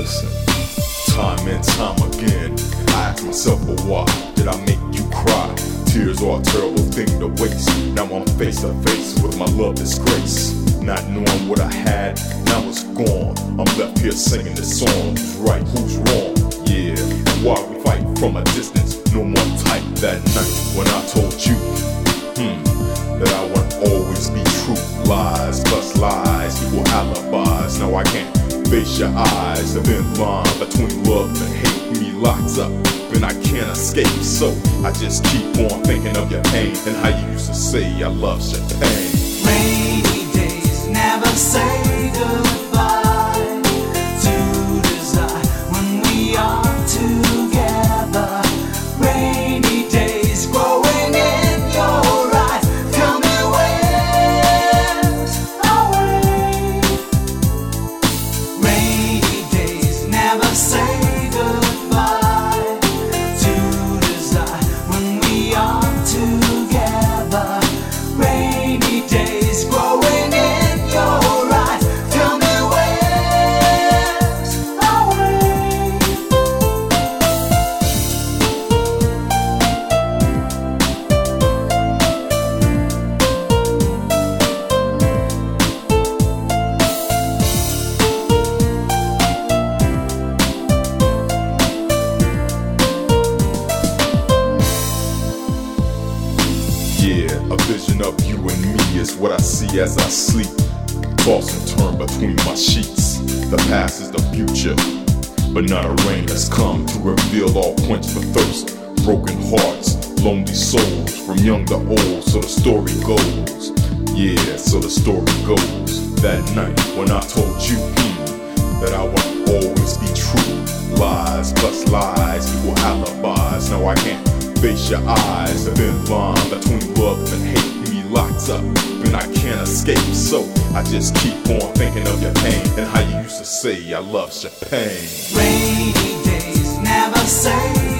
Listen, time and time again, I ask myself, but why did I make you cry? Tears are a terrible thing to waste. Now I'm face to face with my love disgrace. Not knowing what I had, now it's gone. I'm left here singing this song. Who's right, who's wrong? Yeah, and why we fight from a distance? No more tight that night when I told you that I would always be true. Lies plus lies equal alibis. Now I can't face your eyes. The thin line between love and hate me locks up, and I can't escape. So I just keep on thinking of your pain and how you used to say I love champagne. Rainy days never say goodbye to desire when we are together. Rainy days growing in your eyes. Tell me where's our way. Rainy days never say goodbye to desire when we are together. Rainy days growing in your eyes. Tell me where's our way. Yeah, a vision of you and me is what I see as I sleep. Toss and turn between my sheets. The past is the future, but not a rain has come to reveal all quench the thirst. Broken hearts, lonely souls, from young to old, so the story goes. Yeah, so the story goes. That night when I told you that I would always be true. Lies plus lies equal alibis. Now I can't face your eyes. The thin line between love and hate me locks up, and I can't escape. So I just keep on thinking of your pain and how you used to say I love champagne. Rainy days never say